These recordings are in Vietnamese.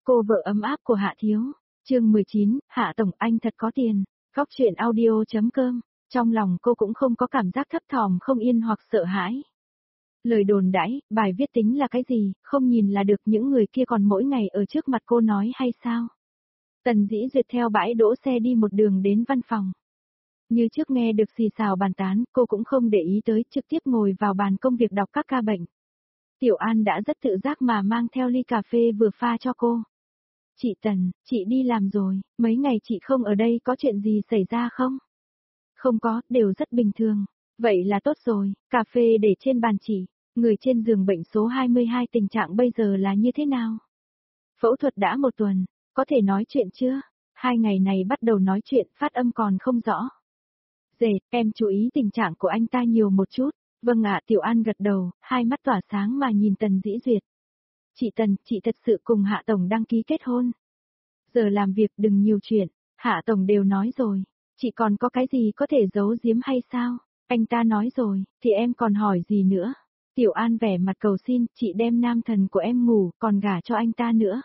Cô vợ ấm áp của Hạ Thiếu. Chương 19, Hạ Tổng anh thật có tiền. Góc truyện audio.com. Trong lòng cô cũng không có cảm giác thấp thỏm không yên hoặc sợ hãi. Lời đồn đãi, bài viết tính là cái gì, không nhìn là được, những người kia còn mỗi ngày ở trước mặt cô nói hay sao? Tần Dĩ Duyệt theo bãi đỗ xe đi một đường đến văn phòng. Như trước nghe được xì xào bàn tán, cô cũng không để ý tới, trực tiếp ngồi vào bàn công việc đọc các ca bệnh. Tiểu An đã rất tự giác mà mang theo ly cà phê vừa pha cho cô. Chị Tần, chị đi làm rồi, mấy ngày chị không ở đây có chuyện gì xảy ra không? Không có, đều rất bình thường. Vậy là tốt rồi, cà phê để trên bàn chị, người trên giường bệnh số 22 tình trạng bây giờ là như thế nào? Phẫu thuật đã 1 tuần, có thể nói chuyện chưa? 2 ngày này bắt đầu nói chuyện, phát âm còn không rõ. Dệt, em chú ý tình trạng của anh ta nhiều một chút. Vâng ạ, Tiểu An gật đầu, hai mắt tỏa sáng mà nhìn Tần Dĩ Duyệt. Chị Tần, chị thật sự cùng Hạ Tổng đăng ký kết hôn. Giờ làm việc đừng nhiều chuyện, Hạ Tổng đều nói rồi, chị còn có cái gì có thể giấu giếm hay sao? Anh ta nói rồi, thì em còn hỏi gì nữa? Tiểu An vẻ mặt cầu xin, chị đem nam thần của em ngủ, còn gả cho anh ta nữa.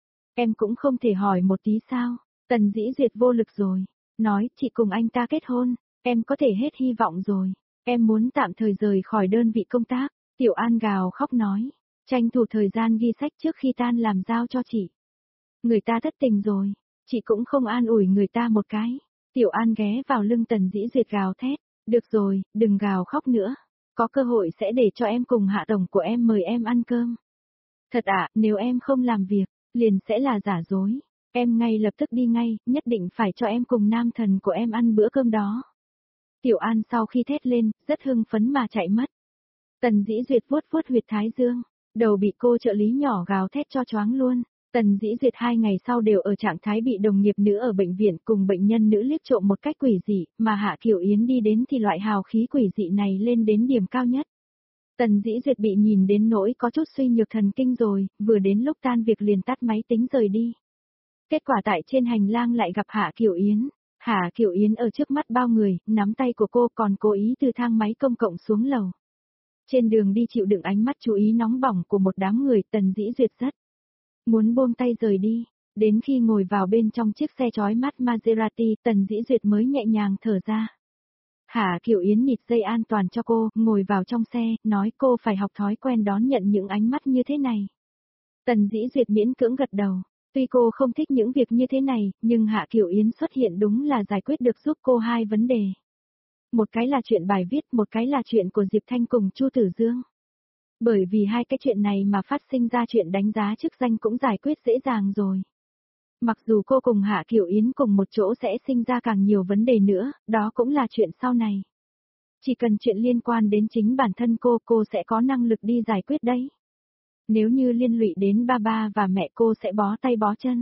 Em cũng không thể hỏi một tí sao? Tần Dĩ Duyệt vô lực rồi, nói chị cùng anh ta kết hôn, em có thể hết hy vọng rồi. Em muốn tạm thời rời khỏi đơn vị công tác. Tiểu An gào khóc nói, tranh thủ thời gian ghi sách trước khi tan làm giao cho chị. Người ta thất tình rồi, chị cũng không an ủi người ta một cái. Tiểu An ghé vào lưng Tần Dĩ Duyệt gào thét, được rồi, đừng gào khóc nữa. Có cơ hội sẽ để cho em cùng Hạ Tổng của em mời em ăn cơm. Thật ạ, nếu em không làm việc, liền sẽ là giả dối. Em ngay lập tức đi ngay, nhất định phải cho em cùng nam thần của em ăn bữa cơm đó. Tiểu An sau khi thét lên, rất hưng phấn mà chạy mất. Tần Dĩ Duyệt vuốt vuốt huyệt thái dương, đầu bị cô trợ lý nhỏ gào thét cho choáng luôn. Tần Dĩ Duyệt 2 ngày sau đều ở trạng thái bị đồng nghiệp nữ ở bệnh viện cùng bệnh nhân nữ liếc trộm một cách quỷ dị, mà Hạ Kiều Yến đi đến thì loại hào khí quỷ dị này lên đến điểm cao nhất. Tần Dĩ Duyệt bị nhìn đến nỗi có chút suy nhược thần kinh rồi, vừa đến lúc tan việc liền tắt máy tính rời đi. Kết quả tại trên hành lang lại gặp Hạ Kiều Yến. Hạ Kiều Yến ở trước mắt bao người, nắm tay của cô còn cố ý từ thang máy công cộng xuống lầu. Trên đường đi chịu đựng ánh mắt chú ý nóng bỏng của một đám người, Tần Dĩ Duyệt rất muốn buông tay rời đi. Đến khi ngồi vào bên trong chiếc xe chói mắt Maserati, Tần Dĩ Duyệt mới nhẹ nhàng thở ra. Hạ Kiều Yến nịt dây an toàn cho cô, ngồi vào trong xe, nói cô phải học thói quen đón nhận những ánh mắt như thế này. Tần Dĩ Duyệt miễn cưỡng gật đầu. Tuy cô không thích những việc như thế này, nhưng Hạ Kiều Yến xuất hiện đúng là giải quyết được giúp cô 2 vấn đề. Một cái là chuyện bài viết, một cái là chuyện của Diệp Thanh cùng Chu Tử Dương. Bởi vì 2 cái chuyện này mà phát sinh ra chuyện đánh giá chức danh cũng giải quyết dễ dàng rồi. Mặc dù cô cùng Hạ Kiều Yến cùng một chỗ sẽ sinh ra càng nhiều vấn đề nữa, đó cũng là chuyện sau này. Chỉ cần chuyện liên quan đến chính bản thân cô sẽ có năng lực đi giải quyết đấy. Nếu như liên lụy đến ba và mẹ cô sẽ bó tay bó chân.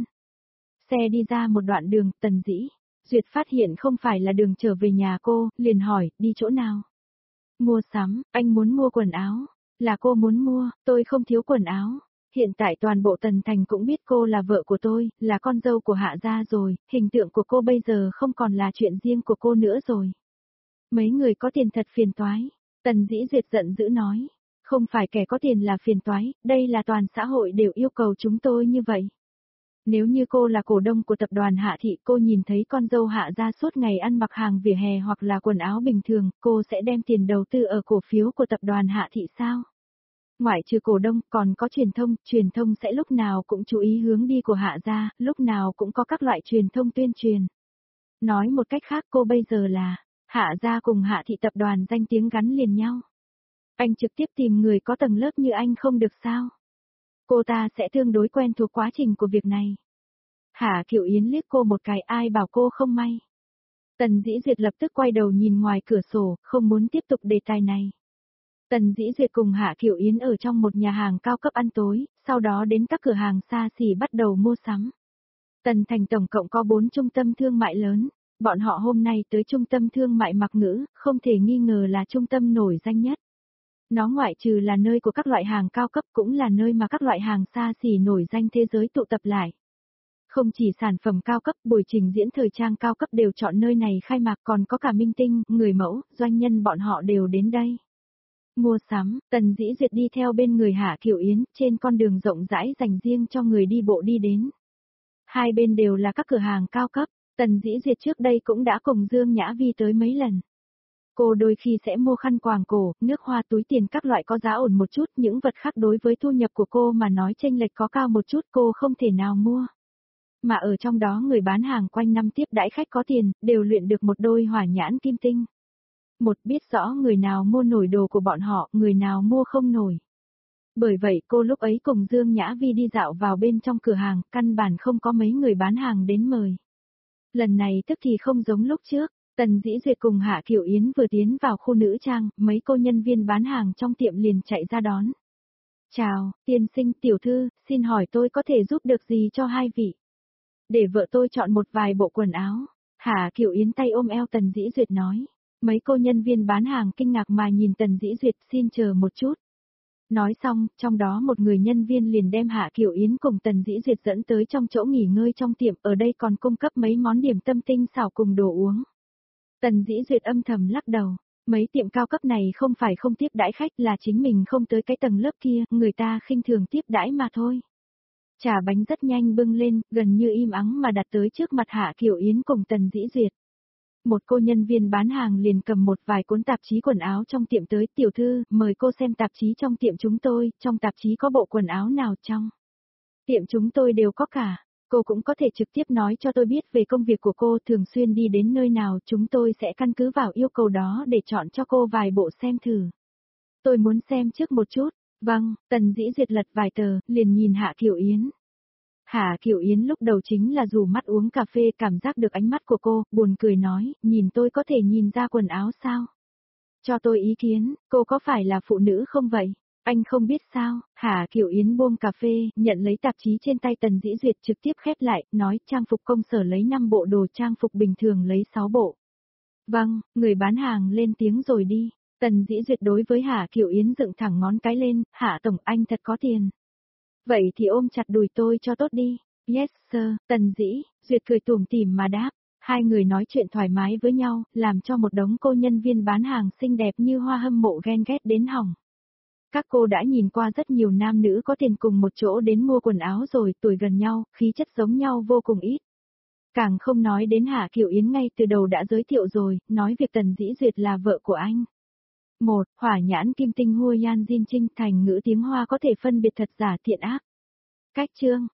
Xe đi ra một đoạn đường, Tần Dĩ Duyệt phát hiện không phải là đường trở về nhà cô, liền hỏi, đi chỗ nào? Mua sắm, anh muốn mua quần áo. Là cô muốn mua, tôi không thiếu quần áo. Hiện tại toàn bộ Tần Thành cũng biết cô là vợ của tôi, là con dâu của Hạ gia rồi, hình tượng của cô bây giờ không còn là chuyện riêng của cô nữa rồi. Mấy người có tiền thật phiền toái. Tần Dĩ Duyệt giận dữ nói. Không phải kẻ có tiền là phiền toái, đây là toàn xã hội đều yêu cầu chúng tôi như vậy. Nếu như cô là cổ đông của tập đoàn Hạ Thị, cô nhìn thấy con dâu Hạ gia suốt ngày ăn mặc hàng vỉa hè hoặc là quần áo bình thường, cô sẽ đem tiền đầu tư ở cổ phiếu của tập đoàn Hạ Thị sao? Ngoại trừ cổ đông, còn có truyền thông sẽ lúc nào cũng chú ý hướng đi của Hạ gia, lúc nào cũng có các loại truyền thông tuyên truyền. Nói một cách khác, cô bây giờ là Hạ gia cùng Hạ Thị tập đoàn danh tiếng gắn liền nhau. Anh trực tiếp tìm người có tầng lớp như anh không được sao? Cô ta sẽ tương đối quen thuộc quá trình của việc này. Hạ Kiều Yến liếc cô một cái, ai bảo cô không may. Tần Dĩ Duyệt lập tức quay đầu nhìn ngoài cửa sổ, không muốn tiếp tục đề tài này. Tần Dĩ Duyệt cùng Hạ Kiều Yến ở trong một nhà hàng cao cấp ăn tối, sau đó đến các cửa hàng xa xỉ bắt đầu mua sắm. Tần Thành tổng cộng có 4 trung tâm thương mại lớn, bọn họ hôm nay tới trung tâm thương mại Mặc Ngữ, không thể nghi ngờ là trung tâm nổi danh nhất. Nó ngoại trừ là nơi của các loại hàng cao cấp cũng là nơi mà các loại hàng xa xỉ nổi danh thế giới tụ tập lại. Không chỉ sản phẩm cao cấp, buổi trình diễn thời trang cao cấp đều chọn nơi này khai mạc, còn có cả minh tinh, người mẫu, doanh nhân bọn họ đều đến đây. Mua sắm, Tần Dĩ Duyệt đi theo bên người Hạ Kiều Yến, trên con đường rộng rãi dành riêng cho người đi bộ đi đến. Hai bên đều là các cửa hàng cao cấp, Tần Dĩ Duyệt trước đây cũng đã cùng Dương Nhã Vi tới mấy lần. Cô đôi khi sẽ mua khăn quàng cổ, nước hoa, túi tiền các loại có giá ổn một chút, những vật khác đối với thu nhập của cô mà nói chênh lệch có cao một chút cô không thể nào mua. Mà ở trong đó người bán hàng quanh năm tiếp đãi khách có tiền, đều luyện được một đôi hỏa nhãn kim tinh. Một biết rõ người nào mua nổi đồ của bọn họ, người nào mua không nổi. Bởi vậy cô lúc ấy cùng Dương Nhã Vi đi dạo vào bên trong cửa hàng, căn bản không có mấy người bán hàng đến mời. Lần này tức thì không giống lúc trước, Tần Dĩ Duyệt cùng Hạ Kiều Yến vừa tiến vào khu nữ trang, mấy cô nhân viên bán hàng trong tiệm liền chạy ra đón. Chào, tiên sinh tiểu thư, xin hỏi tôi có thể giúp được gì cho hai vị? Để vợ tôi chọn một vài bộ quần áo. Hạ Kiều Yến tay ôm eo Tần Dĩ Duyệt nói. Mấy cô nhân viên bán hàng kinh ngạc mà nhìn Tần Dĩ Duyệt, xin chờ một chút. Nói xong, trong đó một người nhân viên liền đem Hạ Kiều Yến cùng Tần Dĩ Duyệt dẫn tới trong chỗ nghỉ ngơi trong tiệm, ở đây còn cung cấp mấy món điểm tâm tinh xảo cùng đồ uống. Tần Dĩ Duyệt âm thầm lắc đầu, mấy tiệm cao cấp này không phải không tiếp đãi khách, là chính mình không tới cái tầng lớp kia, người ta khinh thường tiếp đãi mà thôi. Trà bánh rất nhanh bưng lên, gần như im ắng mà đặt tới trước mặt Hạ Kiều Yến cùng Tần Dĩ Duyệt. Một cô nhân viên bán hàng liền cầm một vài cuốn tạp chí quần áo trong tiệm tới, tiểu thư, mời cô xem tạp chí trong tiệm chúng tôi, trong tạp chí có bộ quần áo nào trong tiệm chúng tôi đều có cả. Cô cũng có thể trực tiếp nói cho tôi biết về công việc của cô, thường xuyên đi đến nơi nào, chúng tôi sẽ căn cứ vào yêu cầu đó để chọn cho cô vài bộ xem thử. Tôi muốn xem trước một chút. Vâng, Tần Dĩ Duyệt lật vài tờ, liền nhìn Hạ Kiều Yến. Hạ Kiều Yến lúc đầu chính là rủ mắt uống cà phê, cảm giác được ánh mắt của cô, buồn cười nói, nhìn tôi có thể nhìn ra quần áo sao? Cho tôi ý kiến, cô có phải là phụ nữ không vậy? Anh không biết sao? Hạ Kiều Yến buông cà phê, nhận lấy tạp chí trên tay Tần Dĩ Duyệt trực tiếp khép lại, nói trang phục công sở lấy 5 bộ, đồ trang phục bình thường lấy 6 bộ. Vâng, người bán hàng lên tiếng rồi đi. Tần Dĩ Duyệt đối với Hạ Kiều Yến dựng thẳng ngón cái lên, Hạ tổng anh thật có tiền. Vậy thì ôm chặt đùi tôi cho tốt đi. Yes sir, Tần Dĩ Duyệt cười tủm tỉm mà đáp. Hai người nói chuyện thoải mái với nhau, làm cho một đống cô nhân viên bán hàng xinh đẹp như hoa hâm mộ ghen ghét đến hỏng. Các cô đã nhìn qua rất nhiều nam nữ có tiền cùng một chỗ đến mua quần áo rồi, tuổi gần nhau, khí chất giống nhau vô cùng ít. Càng không nói đến Hạ Kiều Yến ngay từ đầu đã giới thiệu rồi, nói việc Tần Dĩ Duyệt là vợ của anh. Một, hỏa nhãn kim tinh Hua Yan Jin Trinh, thành ngữ tiếng Hoa có thể phân biệt thật giả thiện ác. Cách chương